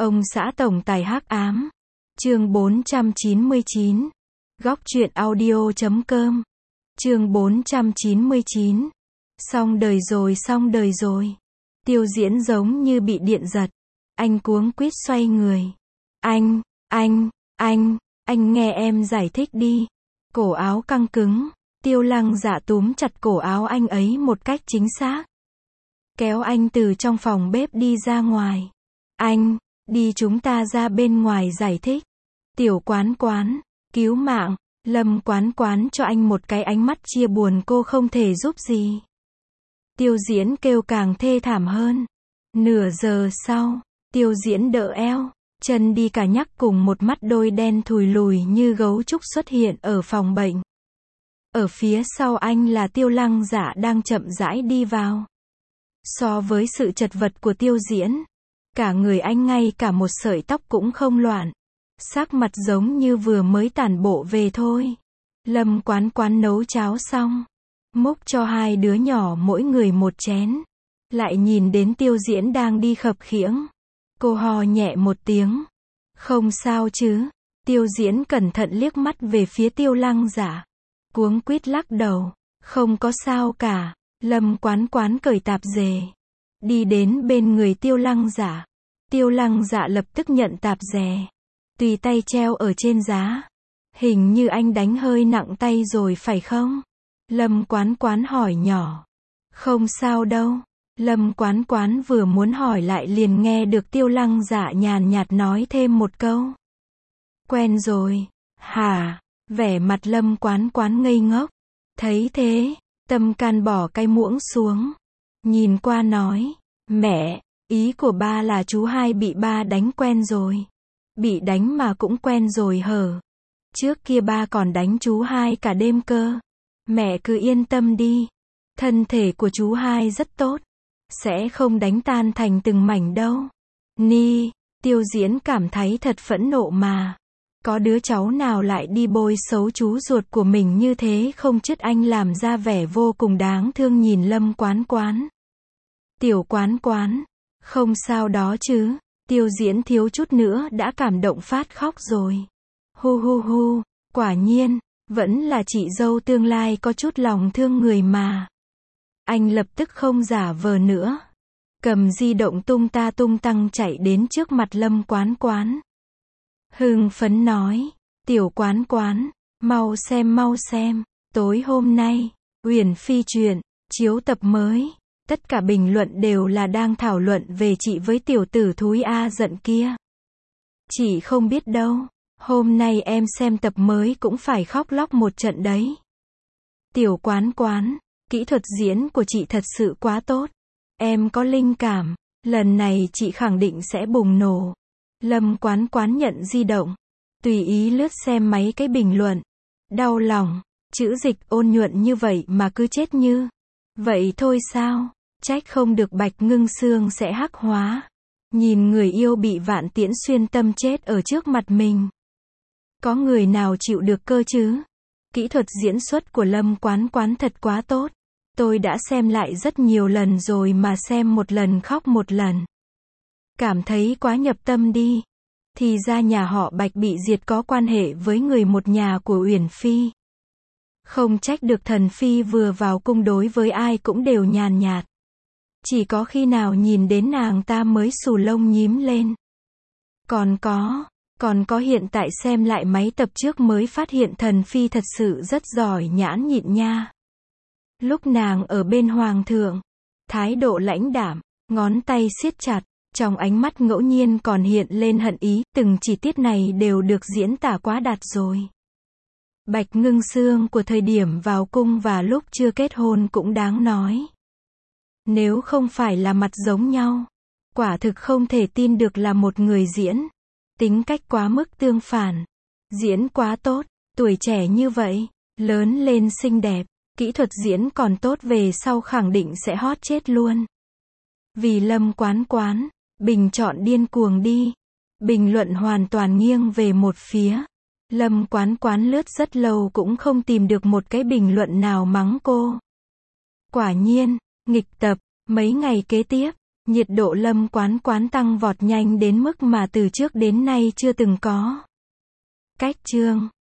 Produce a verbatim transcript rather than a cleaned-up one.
Ông xã tổng tài hắc ám. Chương bốn trăm chín mươi chín. Góc truyện audio chấm com. Chương bốn trăm chín mươi chín. Xong đời rồi, xong đời rồi. Tiêu Diễn giống như bị điện giật. Anh cuống quýt xoay người. Anh, anh, anh, anh nghe em giải thích đi. Cổ áo căng cứng. Tiêu Lăng Dạ túm chặt cổ áo anh ấy một cách chính xác. Kéo anh từ trong phòng bếp đi ra ngoài. Anh, đi chúng ta ra bên ngoài giải thích. Tiểu Quán Quán, cứu mạng. Lâm Quán Quán cho anh một cái ánh mắt chia buồn, cô không thể giúp gì. Tiêu Diễn kêu càng thê thảm hơn. Nửa giờ sau, Tiêu Diễn đỡ eo, chân đi cả nhắc cùng một mắt đôi đen thùi lùi như gấu trúc xuất hiện ở phòng bệnh. Ở phía sau anh là Tiêu Lăng Dạ đang chậm rãi đi vào. So với sự chật vật của Tiêu Diễn, cả người anh ngay cả một sợi tóc cũng không loạn. Sắc mặt giống như vừa mới tản bộ về thôi. Lâm Quán Quán nấu cháo xong, múc cho hai đứa nhỏ mỗi người một chén. Lại nhìn đến Tiêu Diễn đang đi khập khiễng. Cô ho nhẹ một tiếng. Không sao chứ? Tiêu Diễn cẩn thận liếc mắt về phía Tiêu Lăng Dạ. Cuống quýt lắc đầu. Không có sao cả. Lâm Quán Quán cởi tạp dề. Đi đến bên người Tiêu Lăng Dạ. Tiêu Lăng Dạ lập tức nhận tạp dề. Tùy tay treo ở trên giá. Hình như anh đánh hơi nặng tay rồi phải không? Lâm Quán Quán hỏi nhỏ. Không sao đâu. Lâm Quán Quán vừa muốn hỏi lại liền nghe được Tiêu Lăng Dạ nhàn nhạt nói thêm một câu. Quen rồi. Hả? Vẻ mặt Lâm Quán Quán ngây ngốc. Thấy thế, Tâm Can bỏ cái muỗng xuống. Nhìn qua nói. Mẹ, ý của ba là chú hai bị ba đánh quen rồi. Bị đánh mà cũng quen rồi hở? Trước kia ba còn đánh chú hai cả đêm cơ. Mẹ cứ yên tâm đi. Thân thể của chú hai rất tốt. Sẽ không đánh tan thành từng mảnh đâu. Ni, Tiêu Diễn cảm thấy thật phẫn nộ mà. Có đứa cháu nào lại đi bôi xấu chú ruột của mình như thế không chứ? Anh làm ra vẻ vô cùng đáng thương nhìn Lâm Quán Quán. Tiểu Quán Quán, không sao đó chứ? Tiêu Diễn thiếu chút nữa đã cảm động phát khóc rồi. Hu hu hu, quả nhiên, vẫn là chị dâu tương lai có chút lòng thương người mà. Anh lập tức không giả vờ nữa. Cầm di động tung ta tung tăng chạy đến trước mặt Lâm Quán Quán. Hưng phấn nói, Tiểu Quán Quán, mau xem mau xem, tối hôm nay, Uyển Phi truyện, chiếu tập mới. Tất cả bình luận đều là đang thảo luận về chị với tiểu tử thúi A giận kia. Chị không biết đâu, hôm nay em xem tập mới cũng phải khóc lóc một trận đấy. Tiểu Quán Quán, kỹ thuật diễn của chị thật sự quá tốt. Em có linh cảm, lần này chị khẳng định sẽ bùng nổ. Lâm Quán Quán nhận di động, tùy ý lướt xem mấy cái bình luận. Đau lòng, chữ dịch ôn nhuận như vậy mà cứ chết như vậy thôi sao? Trách không được Bạch Ngưng Sương sẽ hắc hóa. Nhìn người yêu bị vạn tiễn xuyên tâm chết ở trước mặt mình. Có người nào chịu được cơ chứ? Kỹ thuật diễn xuất của Lâm Quán Quán thật quá tốt. Tôi đã xem lại rất nhiều lần rồi mà xem một lần khóc một lần. Cảm thấy quá nhập tâm đi. Thì ra nhà họ Bạch bị diệt có quan hệ với người một nhà của Uyển Phi. Không trách được thần Phi vừa vào cung đối với ai cũng đều nhàn nhạt. Chỉ có khi nào nhìn đến nàng ta mới xù lông nhím lên. Còn có, còn có hiện tại xem lại mấy tập trước mới phát hiện thần Phi thật sự rất giỏi nhãn nhịn nha. Lúc nàng ở bên hoàng thượng, thái độ lãnh đạm, ngón tay siết chặt, trong ánh mắt ngẫu nhiên còn hiện lên hận ý, từng chi tiết này đều được diễn tả quá đạt rồi. Bạch Ngưng Sương của thời điểm vào cung và lúc chưa kết hôn cũng đáng nói. Nếu không phải là mặt giống nhau, quả thực không thể tin được là một người diễn. Tính cách quá mức tương phản. Diễn quá tốt, tuổi trẻ như vậy, lớn lên xinh đẹp, kỹ thuật diễn còn tốt về sau khẳng định sẽ hot chết luôn. Vì Lâm Quán Quán, bình chọn điên cuồng đi. Bình luận hoàn toàn nghiêng về một phía. Lâm Quán Quán lướt rất lâu cũng không tìm được một cái bình luận nào mắng cô. Quả nhiên, nghịch tập, mấy ngày kế tiếp, Nhiệt độ Lâm Quán Quán tăng vọt nhanh đến mức mà từ trước đến nay chưa từng có. Cách chương